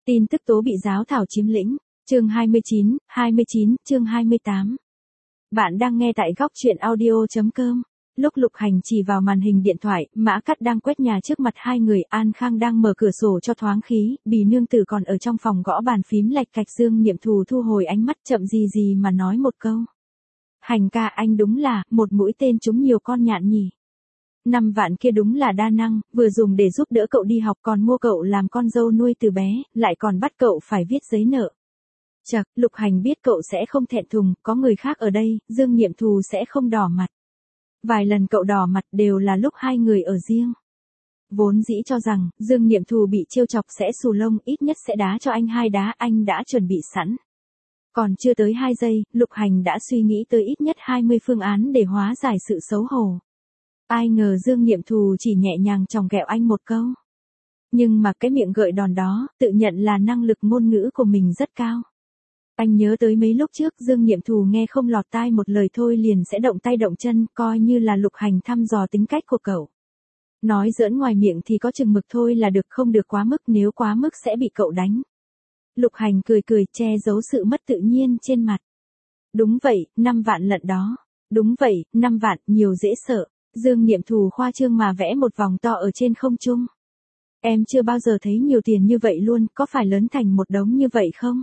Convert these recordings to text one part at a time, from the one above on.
Tin tức tố bị giáo thảo chiếm lĩnh. Chương 29, chương 28. Bạn đang nghe tại góc truyện audio.com. Lúc Lục Hành chỉ vào màn hình điện thoại, Mã Cắt đang quét nhà trước mặt hai người, An Khang đang mở cửa sổ cho thoáng khí, Bì nương tử còn ở trong phòng gõ bàn phím lạch cạch. Dương Niệm Thù thu hồi ánh mắt chậm gì mà nói một câu. Hành ca, anh đúng là một mũi tên trúng nhiều con nhạn nhỉ. 5 vạn kia đúng là đa năng, vừa dùng để giúp đỡ cậu đi học, còn mua cậu làm con dâu nuôi từ bé, lại còn bắt cậu phải viết giấy nợ. Chậc, Lục Hành biết cậu sẽ không thẹn thùng, có người khác ở đây, Dương Niệm Thù sẽ không đỏ mặt. Vài lần cậu đỏ mặt đều là lúc hai người ở riêng. Vốn dĩ cho rằng, Dương Niệm Thù bị trêu chọc sẽ xù lông, ít nhất sẽ đá cho anh 2 đá, anh đã chuẩn bị sẵn. Còn chưa tới 2 giây, Lục Hành đã suy nghĩ tới ít nhất 20 phương án để hóa giải sự xấu hổ. Ai ngờ Dương Niệm Thù chỉ nhẹ nhàng chòng ghẹo anh một câu. Nhưng mà cái miệng gợi đòn đó, tự nhận là năng lực ngôn ngữ của mình rất cao. Anh nhớ tới mấy lúc trước Dương Niệm Thù nghe không lọt tai một lời thôi liền sẽ động tay động chân, coi như là Lục Hành thăm dò tính cách của cậu. Nói giỡn ngoài miệng thì có chừng mực thôi là được, không được quá mức, nếu quá mức sẽ bị cậu đánh. Lục Hành cười che giấu sự mất tự nhiên trên mặt. Đúng vậy, 5 vạn lận đó. Đúng vậy, 5 vạn, nhiều dễ sợ. Dương Niệm Thù khoa trương mà vẽ một vòng to ở trên không trung. Em chưa bao giờ thấy nhiều tiền như vậy luôn, có phải lớn thành một đống như vậy không?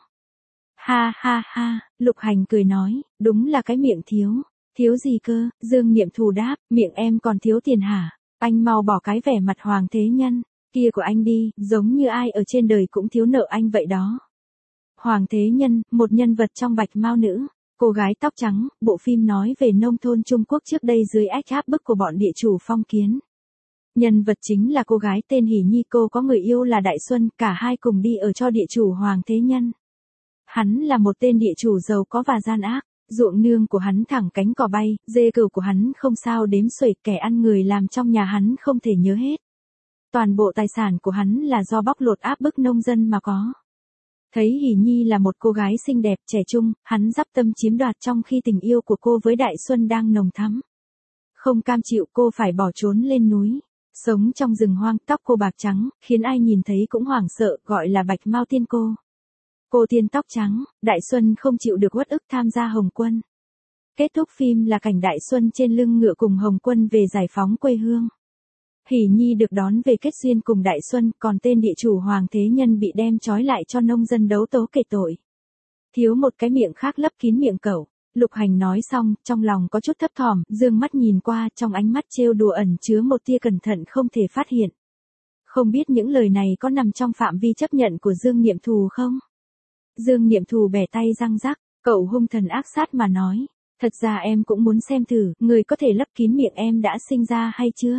Ha ha ha, Lục Hành cười nói, đúng là cái miệng thiếu. Thiếu gì cơ? Dương Niệm Thù đáp, miệng em còn thiếu tiền hả? Anh mau bỏ cái vẻ mặt Hoàng Thế Nhân kia của anh đi, giống như ai ở trên đời cũng thiếu nợ anh vậy đó. Hoàng Thế Nhân, một nhân vật trong Bạch Mao Nữ. Cô gái tóc trắng, bộ phim nói về nông thôn Trung Quốc trước đây dưới áp bức của bọn địa chủ phong kiến. Nhân vật chính là cô gái tên Hỷ Nhi, cô có người yêu là Đại Xuân, cả hai cùng đi ở cho địa chủ Hoàng Thế Nhân. Hắn là một tên địa chủ giàu có và gian ác, ruộng nương của hắn thẳng cánh cỏ bay, dê cừu của hắn không sao đếm xuể, kẻ ăn người làm trong nhà hắn không thể nhớ hết. Toàn bộ tài sản của hắn là do bóc lột áp bức nông dân mà có. Thấy Hỷ Nhi là một cô gái xinh đẹp trẻ trung, hắn dắp tâm chiếm đoạt trong khi tình yêu của cô với Đại Xuân đang nồng thắm. Không cam chịu cô phải bỏ trốn lên núi, sống trong rừng hoang, tóc cô bạc trắng, khiến ai nhìn thấy cũng hoảng sợ, gọi là Bạch Mao Tiên cô. Cô tiên tóc trắng, Đại Xuân không chịu được uất ức tham gia Hồng Quân. Kết thúc phim là cảnh Đại Xuân trên lưng ngựa cùng Hồng Quân về giải phóng quê hương. Hỷ Nhi được đón về kết duyên cùng Đại Xuân, còn tên địa chủ Hoàng Thế Nhân bị đem trói lại cho nông dân đấu tố kể tội. Thiếu một cái miệng khác lấp kín miệng cậu. Lục Hành nói xong, trong lòng có chút thấp thỏm, dương mắt nhìn qua, trong ánh mắt trêu đùa ẩn chứa một tia cẩn thận không thể phát hiện. Không biết những lời này có nằm trong phạm vi chấp nhận của Dương Niệm Thù không? Dương Niệm Thù bẻ tay răng rắc, cậu hung thần ác sát mà nói. Thật ra em cũng muốn xem thử, người có thể lấp kín miệng em đã sinh ra hay chưa?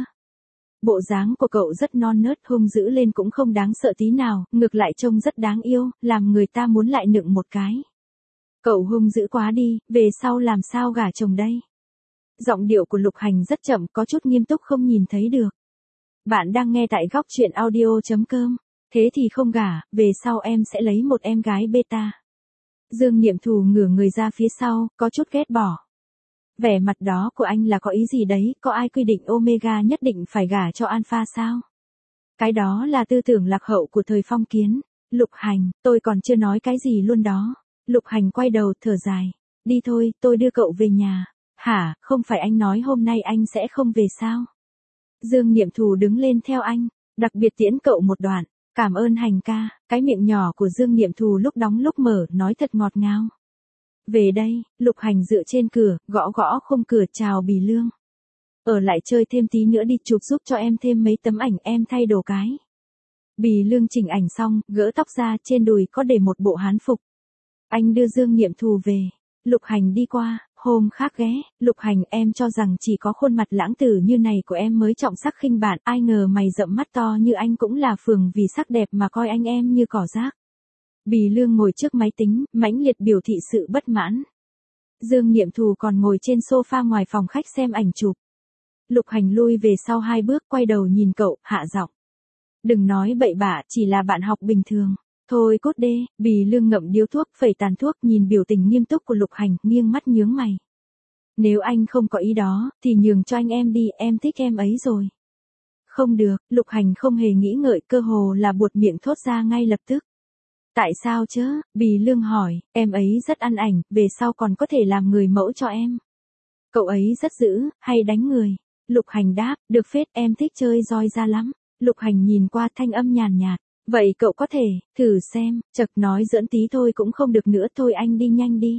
Bộ dáng của cậu rất non nớt, hung dữ lên cũng không đáng sợ tí nào, ngược lại trông rất đáng yêu, làm người ta muốn lại nựng một cái. Cậu hung dữ quá đi, về sau làm sao gả chồng đây? Giọng điệu của Lục Hành rất chậm, có chút nghiêm túc không nhìn thấy được. Bạn đang nghe tại góc truyện audio.com. Thế thì không gả, về sau em sẽ lấy một em gái beta. Dương Niệm Thù ngửa người ra phía sau, có chút ghét bỏ. Vẻ mặt đó của anh là có ý gì đấy, có ai quy định Omega nhất định phải gả cho Alpha sao? Cái đó là tư tưởng lạc hậu của thời phong kiến. Lục Hành, tôi còn chưa nói cái gì luôn đó. Lục Hành quay đầu, thở dài. Đi thôi, tôi đưa cậu về nhà. Hả, không phải anh nói hôm nay anh sẽ không về sao? Dương Niệm Thù đứng lên theo anh, đặc biệt tiễn cậu một đoạn. Cảm ơn Hành ca, cái miệng nhỏ của Dương Niệm Thù lúc đóng lúc mở, nói thật ngọt ngào. Về đây, Lục Hành dựa trên cửa, gõ khung cửa, chào Bì Lương. Ở lại chơi thêm tí nữa đi, chụp giúp cho em thêm mấy tấm ảnh, em thay đồ cái. Bì Lương chỉnh ảnh xong, gỡ tóc ra, trên đùi có để một bộ hán phục. Anh đưa Dương Niệm Thù về. Lục Hành đi qua, hôm khác ghé. Lục Hành, em cho rằng chỉ có khuôn mặt lãng tử như này của em mới trọng sắc khinh bạn, ai ngờ mày rậm mắt to như anh cũng là phường vì sắc đẹp mà coi anh em như cỏ rác. Bì Lương ngồi trước máy tính, mãnh liệt biểu thị sự bất mãn. Dương Niệm Thù còn ngồi trên sofa ngoài phòng khách xem ảnh chụp. Lục Hành lui về sau 2 bước, quay đầu nhìn cậu, hạ giọng. Đừng nói bậy bạ, chỉ là bạn học bình thường. Thôi cốt đê, Bì Lương ngậm điếu thuốc, phẩy tàn thuốc, nhìn biểu tình nghiêm túc của Lục Hành, nghiêng mắt nhướng mày. Nếu anh không có ý đó, thì nhường cho anh em đi, em thích em ấy rồi. Không được, Lục Hành không hề nghĩ ngợi, cơ hồ là buột miệng thốt ra ngay lập tức. Tại sao chứ? Bì Lương hỏi, em ấy rất ăn ảnh, về sau còn có thể làm người mẫu cho em. Cậu ấy rất dữ, hay đánh người. Lục Hành đáp, được phết, em thích chơi roi ra lắm. Lục Hành nhìn qua, thanh âm nhàn nhạt. Vậy cậu có thể, thử xem, chật nói giỡn tí thôi cũng không được nữa, thôi anh đi nhanh đi.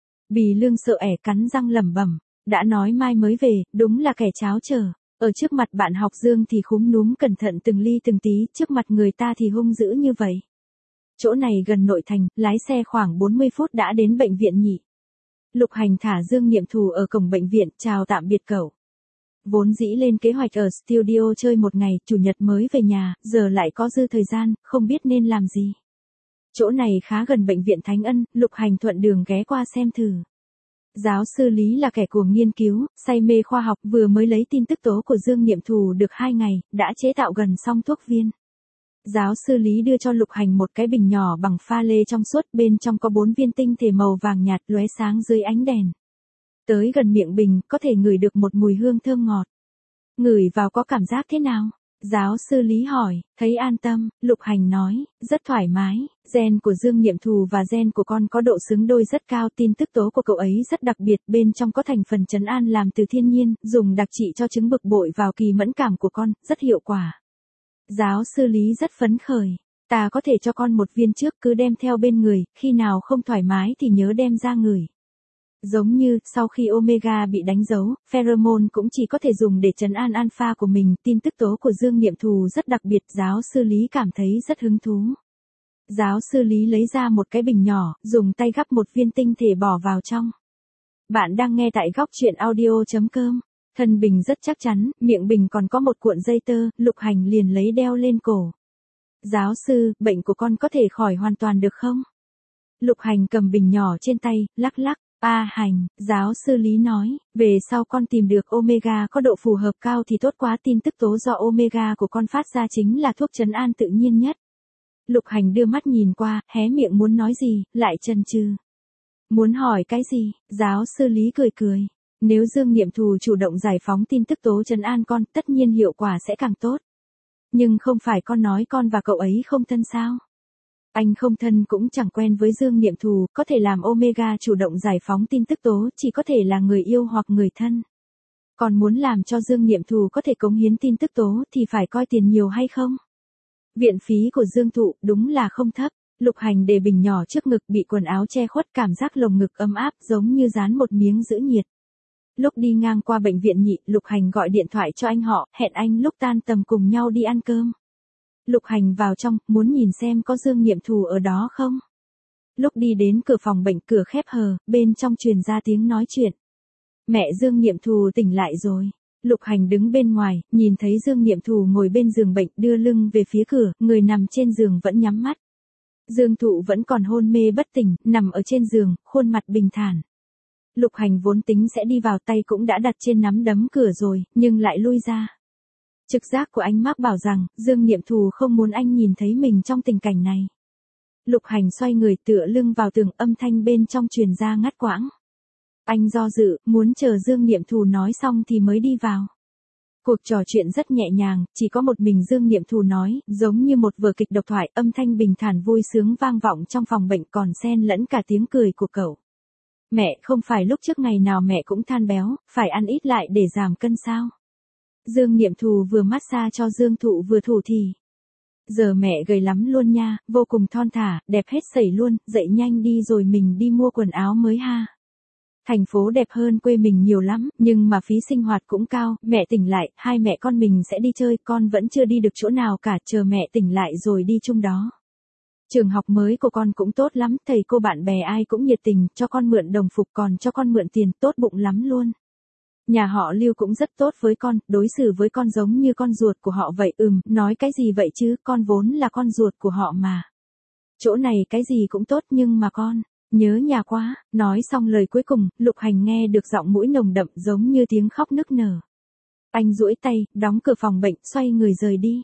Bì Lương sợ ẻ cắn răng lẩm bẩm, đã nói mai mới về, đúng là kẻ cháo trở. Ở trước mặt bạn học Dương thì khúm núm cẩn thận từng ly từng tí, trước mặt người ta thì hung dữ như vậy. Chỗ này gần nội thành, lái xe khoảng 40 phút đã đến bệnh viện nhỉ. Lục Hành thả Dương Niệm Thù ở cổng bệnh viện, chào tạm biệt cậu. Vốn dĩ lên kế hoạch ở studio chơi một ngày, chủ nhật mới về nhà, giờ lại có dư thời gian, không biết nên làm gì. Chỗ này khá gần bệnh viện Thánh Ân, Lục Hành thuận đường ghé qua xem thử. Giáo sư Lý là kẻ cuồng nghiên cứu, say mê khoa học, vừa mới lấy tin tức tố của Dương Niệm Thù được 2 ngày, đã chế tạo gần xong thuốc viên. Giáo sư Lý đưa cho Lục Hành một cái bình nhỏ bằng pha lê trong suốt, bên trong có 4 viên tinh thể màu vàng nhạt lóe sáng dưới ánh đèn. Tới gần miệng bình, có thể ngửi được một mùi hương thơm ngọt. Ngửi vào có cảm giác thế nào? Giáo sư Lý hỏi, thấy an tâm, Lục Hành nói, rất thoải mái, gen của Dương Niệm Thù và gen của con có độ xứng đôi rất cao, tin tức tố của cậu ấy rất đặc biệt, bên trong có thành phần trấn an làm từ thiên nhiên, dùng đặc trị cho chứng bực bội vào kỳ mẫn cảm của con, rất hiệu quả. Giáo sư Lý rất phấn khởi, ta có thể cho con một viên trước, cứ đem theo bên người, khi nào không thoải mái thì nhớ đem ra ngửi. Giống như, sau khi Omega bị đánh dấu, pheromone cũng chỉ có thể dùng để trấn an alpha của mình, tin tức tố của Dương Niệm Thù rất đặc biệt, giáo sư Lý cảm thấy rất hứng thú. Giáo sư Lý lấy ra một cái bình nhỏ, dùng tay gắp một viên tinh thể bỏ vào trong. Bạn đang nghe tại góc truyện audio.com. Thân bình rất chắc chắn, miệng bình còn có một cuộn dây tơ, Lục Hành liền lấy đeo lên cổ. Giáo sư, bệnh của con có thể khỏi hoàn toàn được không? Lục Hành cầm bình nhỏ trên tay, lắc lắc. Hành, giáo sư Lý nói, về sau con tìm được Omega có độ phù hợp cao thì tốt quá, tin tức tố do Omega của con phát ra chính là thuốc trấn an tự nhiên nhất. Lục Hành đưa mắt nhìn qua, hé miệng muốn nói gì, lại chần chừ. Muốn hỏi cái gì? Giáo sư Lý cười cười. Nếu Dương Niệm Thù chủ động giải phóng tin tức tố trấn an con, tất nhiên hiệu quả sẽ càng tốt. Nhưng không phải con nói con và cậu ấy không thân sao? Anh không thân cũng chẳng quen với Dương Niệm Thù, có thể làm Omega chủ động giải phóng tin tức tố, chỉ có thể là người yêu hoặc người thân. Còn muốn làm cho Dương Niệm Thù có thể cống hiến tin tức tố thì phải coi tiền nhiều hay không? Viện phí của Dương Thụ đúng là không thấp. Lục Hành để bình nhỏ trước ngực, bị quần áo che khuất, cảm giác lồng ngực ấm áp giống như dán một miếng giữ nhiệt. Lúc đi ngang qua bệnh viện nhị, Lục Hành gọi điện thoại cho anh họ, hẹn anh lúc tan tầm cùng nhau đi ăn cơm. Lục Hành vào trong, muốn nhìn xem có Dương Niệm Thù ở đó không. Lúc đi đến cửa phòng bệnh, cửa khép hờ, bên trong truyền ra tiếng nói chuyện. Mẹ Dương Niệm Thù tỉnh lại rồi. Lục Hành đứng bên ngoài, nhìn thấy Dương Niệm Thù ngồi bên giường bệnh, đưa lưng về phía cửa, người nằm trên giường vẫn nhắm mắt. Dương Thụ vẫn còn hôn mê bất tỉnh, nằm ở trên giường, khuôn mặt bình thản. Lục Hành vốn tính sẽ đi vào, tay cũng đã đặt trên nắm đấm cửa rồi, nhưng lại lui ra. Trực giác của anh mách bảo rằng, Dương Niệm Thù không muốn anh nhìn thấy mình trong tình cảnh này. Lục Hành xoay người tựa lưng vào tường, âm thanh bên trong truyền ra ngắt quãng. Anh do dự, muốn chờ Dương Niệm Thù nói xong thì mới đi vào. Cuộc trò chuyện rất nhẹ nhàng, chỉ có một mình Dương Niệm Thù nói, giống như một vở kịch độc thoại, âm thanh bình thản vui sướng vang vọng trong phòng bệnh, còn xen lẫn cả tiếng cười của cậu. Mẹ, không phải lúc trước ngày nào mẹ cũng than béo, phải ăn ít lại để giảm cân sao? Dương Niệm Thù vừa massage cho Dương Thụ vừa thủ thì. Giờ mẹ gầy lắm luôn nha, vô cùng thon thả, đẹp hết sẩy luôn, dậy nhanh đi rồi mình đi mua quần áo mới ha. Thành phố đẹp hơn quê mình nhiều lắm, nhưng mà phí sinh hoạt cũng cao, mẹ tỉnh lại, hai mẹ con mình sẽ đi chơi, con vẫn chưa đi được chỗ nào cả, chờ mẹ tỉnh lại rồi đi chung đó. Trường học mới của con cũng tốt lắm, thầy cô bạn bè ai cũng nhiệt tình, cho con mượn đồng phục còn cho con mượn tiền, tốt bụng lắm luôn. Nhà họ Lưu cũng rất tốt với con, đối xử với con giống như con ruột của họ vậy. Nói cái gì vậy chứ, con vốn là con ruột của họ mà. Chỗ này cái gì cũng tốt nhưng mà con, nhớ nhà quá. Nói xong lời cuối cùng, Lục Hành nghe được giọng mũi nồng đậm giống như tiếng khóc nức nở. Anh duỗi tay, đóng cửa phòng bệnh, xoay người rời đi.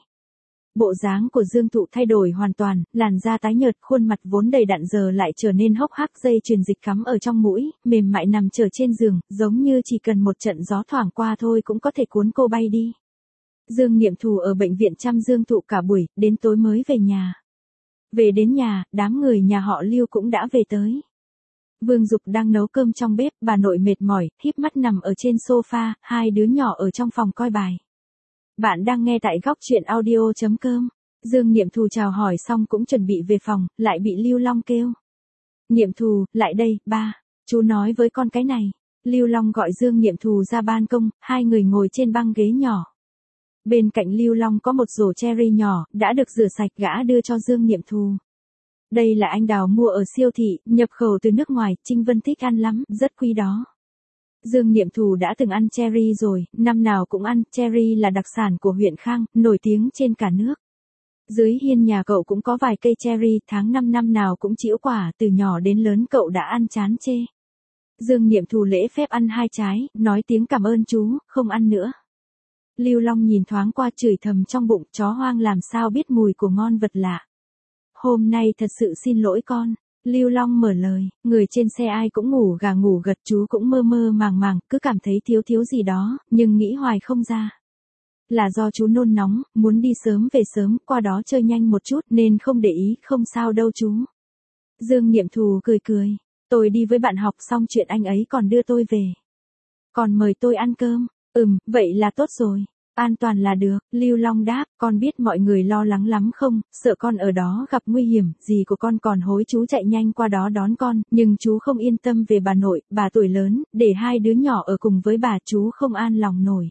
Bộ dáng của Dương Thụ thay đổi hoàn toàn, làn da tái nhợt, khuôn mặt vốn đầy đặn giờ lại trở nên hốc hác, dây truyền dịch cắm ở trong mũi, mềm mại nằm chờ trên giường, giống như chỉ cần một trận gió thoảng qua thôi cũng có thể cuốn cô bay đi. Dương Niệm Thù ở bệnh viện chăm Dương Thụ cả buổi, đến tối mới về nhà. Về đến nhà, đám người nhà họ Lưu cũng đã về tới. Vương Dục đang nấu cơm trong bếp, bà nội mệt mỏi, híp mắt nằm ở trên sofa, hai đứa nhỏ ở trong phòng coi bài. Bạn đang nghe tại góc truyện audio.com. Dương Niệm Thù chào hỏi xong cũng chuẩn bị về phòng, lại bị Lưu Long kêu. Niệm Thù, lại đây, ba. Chú nói với con cái này. Lưu Long gọi Dương Niệm Thù ra ban công, hai người ngồi trên băng ghế nhỏ. Bên cạnh Lưu Long có một rổ cherry nhỏ, đã được rửa sạch, gã đưa cho Dương Niệm Thù. Đây là anh đào mua ở siêu thị, nhập khẩu từ nước ngoài, Trinh Vân thích ăn lắm, rất quý đó. Dương Niệm Thù đã từng ăn cherry rồi, năm nào cũng ăn, cherry là đặc sản của huyện Khang, nổi tiếng trên cả nước. Dưới hiên nhà cậu cũng có vài cây cherry, tháng 5 năm nào cũng trĩu quả, từ nhỏ đến lớn cậu đã ăn chán chê. Dương Niệm Thù lễ phép ăn 2 trái, nói tiếng cảm ơn chú, không ăn nữa. Lưu Long nhìn thoáng qua chửi thầm trong bụng, chó hoang làm sao biết mùi của ngon vật lạ. Hôm nay thật sự xin lỗi con. Lưu Long mở lời, người trên xe ai cũng ngủ gà ngủ gật, chú cũng mơ mơ màng màng, cứ cảm thấy thiếu thiếu gì đó, nhưng nghĩ hoài không ra. Là do chú nôn nóng, muốn đi sớm về sớm, qua đó chơi nhanh một chút nên không để ý, không sao đâu chú. Dương Niệm Thù cười cười, tôi đi với bạn học xong chuyện anh ấy còn đưa tôi về. Còn mời tôi ăn cơm, vậy là tốt rồi. An toàn là được, Lưu Long đáp, con biết mọi người lo lắng lắm không, sợ con ở đó gặp nguy hiểm, dì của con còn hối chú chạy nhanh qua đó đón con, nhưng chú không yên tâm về bà nội, bà tuổi lớn, để hai đứa nhỏ ở cùng với bà chú không an lòng nổi.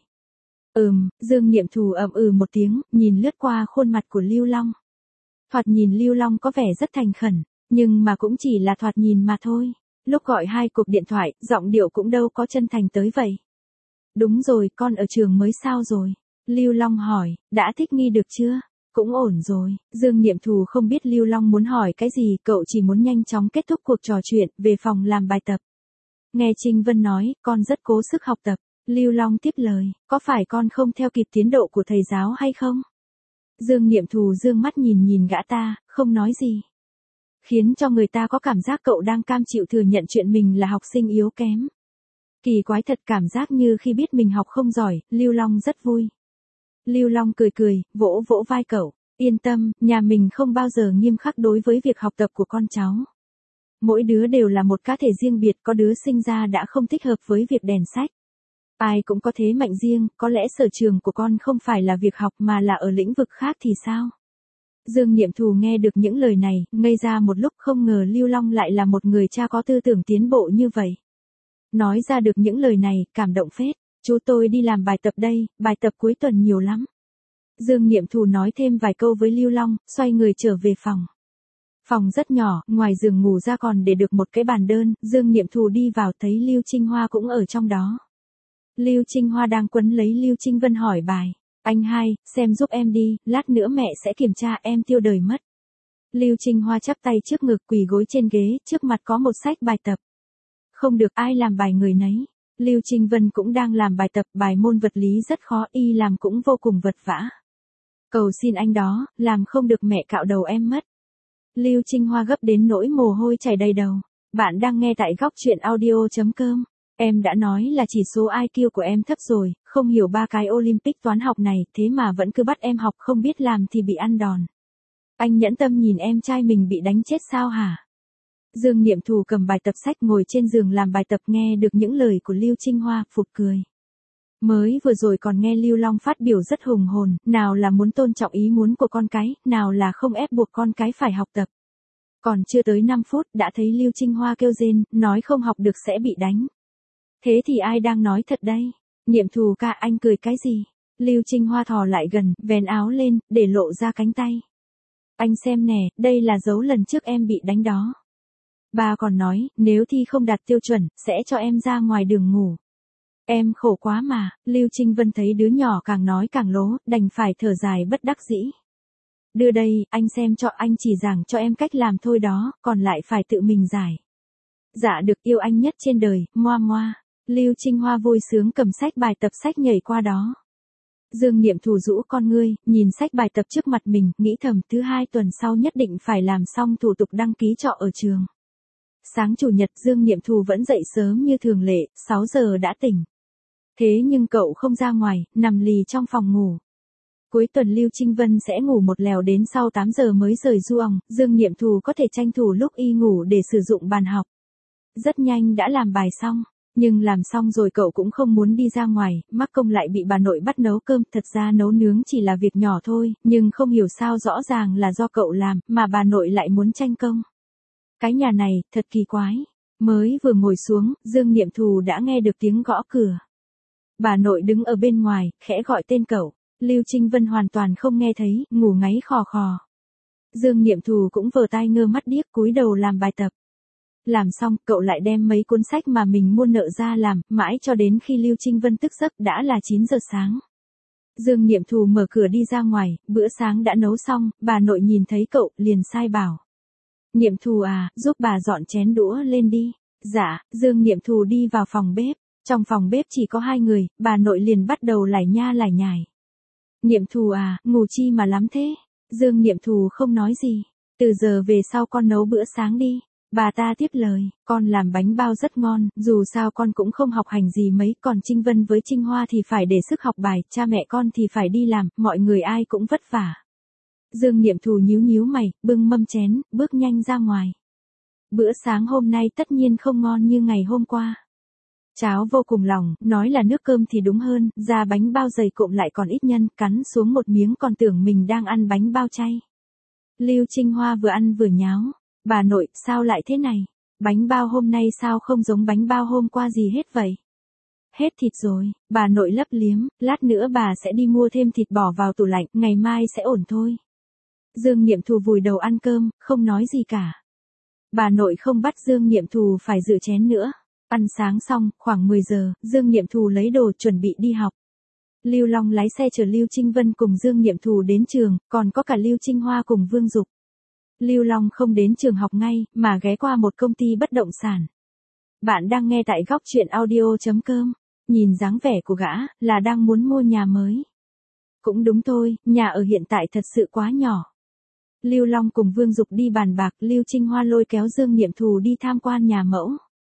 Dương Niệm Thù một tiếng, nhìn lướt qua khuôn mặt của Lưu Long. Thoạt nhìn Lưu Long có vẻ rất thành khẩn, nhưng mà cũng chỉ là thoạt nhìn mà thôi. Lúc gọi 2 cuộc điện thoại, giọng điệu cũng đâu có chân thành tới vậy. Đúng rồi, con ở trường mới sao rồi? Lưu Long hỏi, đã thích nghi được chưa? Cũng ổn rồi. Dương Niệm Thù không biết Lưu Long muốn hỏi cái gì, cậu chỉ muốn nhanh chóng kết thúc cuộc trò chuyện, về phòng làm bài tập. Nghe Trinh Vân nói, con rất cố sức học tập. Lưu Long tiếp lời, có phải con không theo kịp tiến độ của thầy giáo hay không? Dương Niệm Thù dương mắt nhìn gã ta, không nói gì. Khiến cho người ta có cảm giác cậu đang cam chịu thừa nhận chuyện mình là học sinh yếu kém. Kỳ quái thật, cảm giác như khi biết mình học không giỏi, Lưu Long rất vui. Lưu Long cười, vỗ vai cậu, yên tâm, nhà mình không bao giờ nghiêm khắc đối với việc học tập của con cháu. Mỗi đứa đều là một cá thể riêng biệt, có đứa sinh ra đã không thích hợp với việc đèn sách. Ai cũng có thế mạnh riêng, có lẽ sở trường của con không phải là việc học mà là ở lĩnh vực khác thì sao? Dương Niệm Thù nghe được những lời này, ngây ra một lúc, không ngờ Lưu Long lại là một người cha có tư tưởng tiến bộ như vậy. Nói ra được những lời này, cảm động phết. Chú tôi đi làm bài tập đây, bài tập cuối tuần nhiều lắm. Dương Niệm Thù nói thêm vài câu với Lưu Long, xoay người trở về phòng. Phòng rất nhỏ, ngoài giường ngủ ra còn để được một cái bàn đơn, Dương Niệm Thù đi vào thấy Lưu Trinh Hoa cũng ở trong đó. Lưu Trinh Hoa đang quấn lấy Lưu Trinh Vân hỏi bài. Anh hai, xem giúp em đi, lát nữa mẹ sẽ kiểm tra, em tiêu đời mất. Lưu Trinh Hoa chắp tay trước ngực, quỳ gối trên ghế, trước mặt có một sách bài tập. Không được, ai làm bài người nấy. Lưu Trinh Vân cũng đang làm bài tập, bài môn vật lý rất khó, y làm cũng vô cùng vật vã. Cầu xin anh đó, làm không được mẹ cạo đầu em mất. Lưu Trinh Hoa gấp đến nỗi mồ hôi chảy đầy đầu. Bạn đang nghe tại góc truyện audio.com. Em đã nói là chỉ số IQ của em thấp rồi, không hiểu 3 cái Olympic toán học này, thế mà vẫn cứ bắt em học, không biết làm thì bị ăn đòn. Anh nhẫn tâm nhìn em trai mình bị đánh chết sao hả? Dương Niệm Thù cầm bài tập sách ngồi trên giường làm bài tập, nghe được những lời của Lưu Trinh Hoa, phụt cười. Mới vừa rồi còn nghe Lưu Long phát biểu rất hùng hồn, nào là muốn tôn trọng ý muốn của con cái, nào là không ép buộc con cái phải học tập. Còn chưa tới 5 phút đã thấy Lưu Trinh Hoa kêu rên, nói không học được sẽ bị đánh. Thế thì ai đang nói thật đây? Niệm Thù ca, anh cười cái gì? Lưu Trinh Hoa thò lại gần, vén áo lên, để lộ ra cánh tay. Anh xem nè, đây là dấu lần trước em bị đánh đó. Bà còn nói, nếu thi không đạt tiêu chuẩn, sẽ cho em ra ngoài đường ngủ. Em khổ quá mà. Lưu Trinh Vân thấy đứa nhỏ càng nói càng lố, đành phải thở dài bất đắc dĩ. Đưa đây, anh xem cho, anh chỉ giảng cho em cách làm thôi đó, còn lại phải tự mình giải. Dạ được, yêu anh nhất trên đời, moa moa. Lưu Trinh Hoa vui sướng cầm sách bài tập sách nhảy qua đó. Dương Niệm Thù rũ con ngươi, nhìn sách bài tập trước mặt mình, nghĩ thầm thứ 2 tuần sau nhất định phải làm xong thủ tục đăng ký trọ ở trường. Sáng chủ nhật Dương Niệm Thù vẫn dậy sớm như thường lệ, 6 giờ đã tỉnh. Thế nhưng cậu không ra ngoài, nằm lì trong phòng ngủ. Cuối tuần Lưu Trinh Vân sẽ ngủ một lèo đến sau 8 giờ mới rời du òng, Dương Niệm Thù có thể tranh thủ lúc y ngủ để sử dụng bàn học. Rất nhanh đã làm bài xong, nhưng làm xong rồi cậu cũng không muốn đi ra ngoài, mắc công lại bị bà nội bắt nấu cơm, thật ra nấu nướng chỉ là việc nhỏ thôi, nhưng không hiểu sao rõ ràng là do cậu làm, mà bà nội lại muốn tranh công. Cái nhà này, thật kỳ quái. Mới vừa ngồi xuống, Dương Niệm Thù đã nghe được tiếng gõ cửa. Bà nội đứng ở bên ngoài, khẽ gọi tên cậu. Lưu Trinh Vân hoàn toàn không nghe thấy, ngủ ngáy khò khò. Dương Niệm Thù cũng vờ tai ngơ mắt điếc cúi đầu làm bài tập. Làm xong, cậu lại đem mấy cuốn sách mà mình mua nợ ra làm, mãi cho đến khi Lưu Trinh Vân thức giấc đã là 9 giờ sáng. Dương Niệm Thù mở cửa đi ra ngoài, bữa sáng đã nấu xong, bà nội nhìn thấy cậu, liền sai bảo. Niệm Thù à, giúp bà dọn chén đũa lên đi. Dạ, Dương Niệm Thù đi vào phòng bếp. Trong phòng bếp chỉ có 2 người, bà nội liền bắt đầu lải nha lải nhải. Niệm Thù à, ngủ chi mà lắm thế? Dương Niệm Thù không nói gì. Từ giờ về sau con nấu bữa sáng đi. Bà ta tiếp lời, con làm bánh bao rất ngon, dù sao con cũng không học hành gì mấy, còn Trinh Vân với Trinh Hoa thì phải để sức học bài, cha mẹ con thì phải đi làm, mọi người ai cũng vất vả. Dương Niệm Thù nhíu nhíu mày, bưng mâm chén, bước nhanh ra ngoài. Bữa sáng hôm nay tất nhiên không ngon như ngày hôm qua. Cháo vô cùng lỏng, nói là nước cơm thì đúng hơn, da bánh bao dày cộm lại còn ít nhân, cắn xuống một miếng còn tưởng mình đang ăn bánh bao chay. Lưu Trinh Hoa vừa ăn vừa nháo. Bà nội, sao lại thế này? Bánh bao hôm nay sao không giống bánh bao hôm qua gì hết vậy? Hết thịt rồi, bà nội lấp liếm, lát nữa bà sẽ đi mua thêm thịt bỏ vào tủ lạnh, ngày mai sẽ ổn thôi. Dương Niệm Thù vùi đầu ăn cơm, không nói gì cả. Bà nội không bắt Dương Niệm Thù phải rửa chén nữa. Ăn sáng xong, khoảng 10 giờ, Dương Niệm Thù lấy đồ chuẩn bị đi học. Lưu Long lái xe chở Lưu Trinh Vân cùng Dương Niệm Thù đến trường, còn có cả Lưu Trinh Hoa cùng Vương Dục. Lưu Long không đến trường học ngay, mà ghé qua một công ty bất động sản. Bạn đang nghe tại góc truyện audio.com. Nhìn dáng vẻ của gã, là đang muốn mua nhà mới. Cũng đúng thôi, nhà ở hiện tại thật sự quá nhỏ. Lưu Long cùng Vương Dục đi bàn bạc, Lưu Trinh Hoa lôi kéo Dương Niệm Thù đi tham quan nhà mẫu.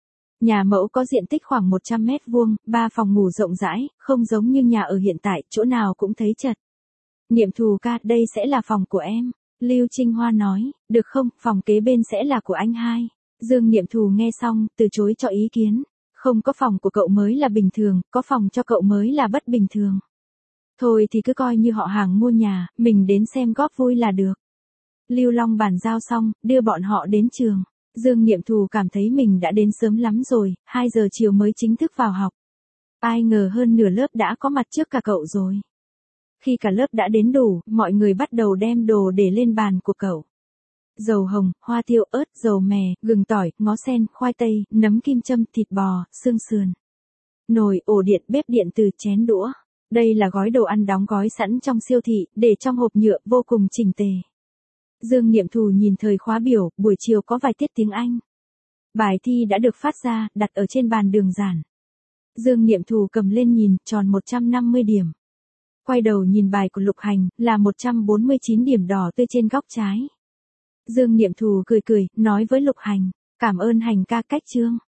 Nhà mẫu có diện tích khoảng 100 mét vuông, 3 phòng ngủ rộng rãi, không giống như nhà ở hiện tại, chỗ nào cũng thấy chật. Niệm Thù ca, đây sẽ là phòng của em. Lưu Trinh Hoa nói, được không, phòng kế bên sẽ là của anh hai. Dương Niệm Thù nghe xong, từ chối cho ý kiến. Không có phòng của cậu mới là bình thường, có phòng cho cậu mới là bất bình thường. Thôi thì cứ coi như họ hàng mua nhà, mình đến xem góp vui là được. Lưu Long bàn giao xong, đưa bọn họ đến trường. Dương Niệm Thù cảm thấy mình đã đến sớm lắm rồi, 2 giờ chiều mới chính thức vào học. Ai ngờ hơn nửa lớp đã có mặt trước cả cậu rồi. Khi cả lớp đã đến đủ, mọi người bắt đầu đem đồ để lên bàn của cậu. Dầu hồng, hoa tiêu, ớt, dầu mè, gừng tỏi, ngó sen, khoai tây, nấm kim châm, thịt bò, xương sườn. Nồi, ổ điện, bếp điện từ, chén đũa. Đây là gói đồ ăn đóng gói sẵn trong siêu thị, để trong hộp nhựa, vô cùng chỉnh tề. Dương Niệm Thù nhìn thời khóa biểu, buổi chiều có vài tiết tiếng Anh. Bài thi đã được phát ra, đặt ở trên bàn đường giản. Dương Niệm Thù cầm lên nhìn, tròn 150 điểm. Quay đầu nhìn bài của Lục Hành, là 149 điểm đỏ tươi trên góc trái. Dương Niệm Thù cười cười, nói với Lục Hành, cảm ơn Hành ca cách chương.